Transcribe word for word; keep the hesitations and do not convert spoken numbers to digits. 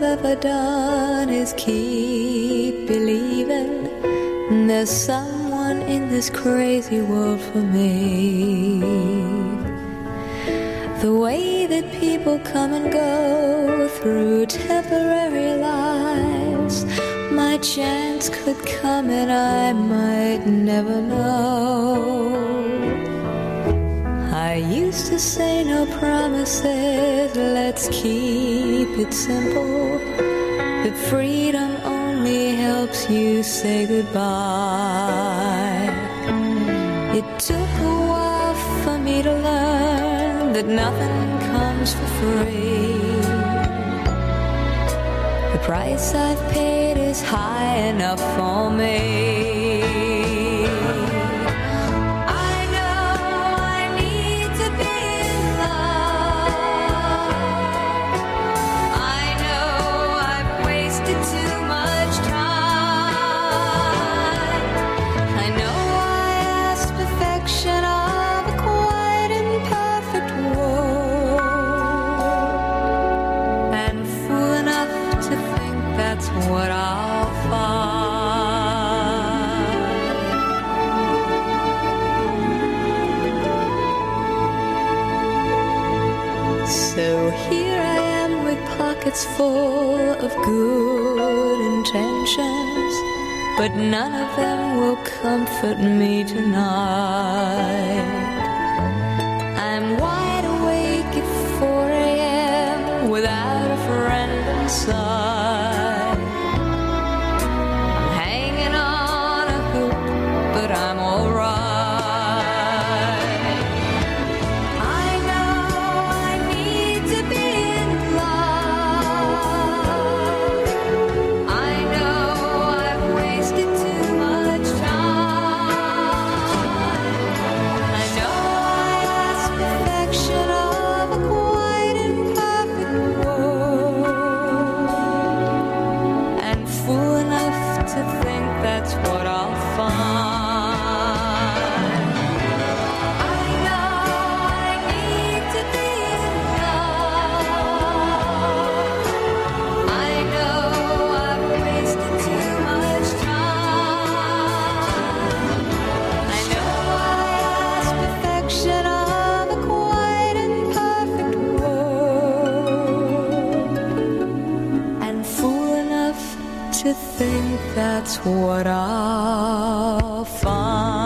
ever done is keep believing there's someone in this crazy world for me. The way that people come and go through temporary lives, my chance could come and I might never know. I used to say no promises, let's keep it simple. But freedom only helps you say goodbye. It took a while for me to learn that nothing comes for free. The price I've paid is high enough for me. What I'll find. So here I am with pockets full of good intentions, but none of them will comfort me tonight. I'm wide awake at four a.m. without a friend inside. I'm all right. I know I need to be in love. I know I've wasted too much time. I know I ask perfection of a quite imperfect world, and fool enough to think that's what I'll find. To think that's what I'll find.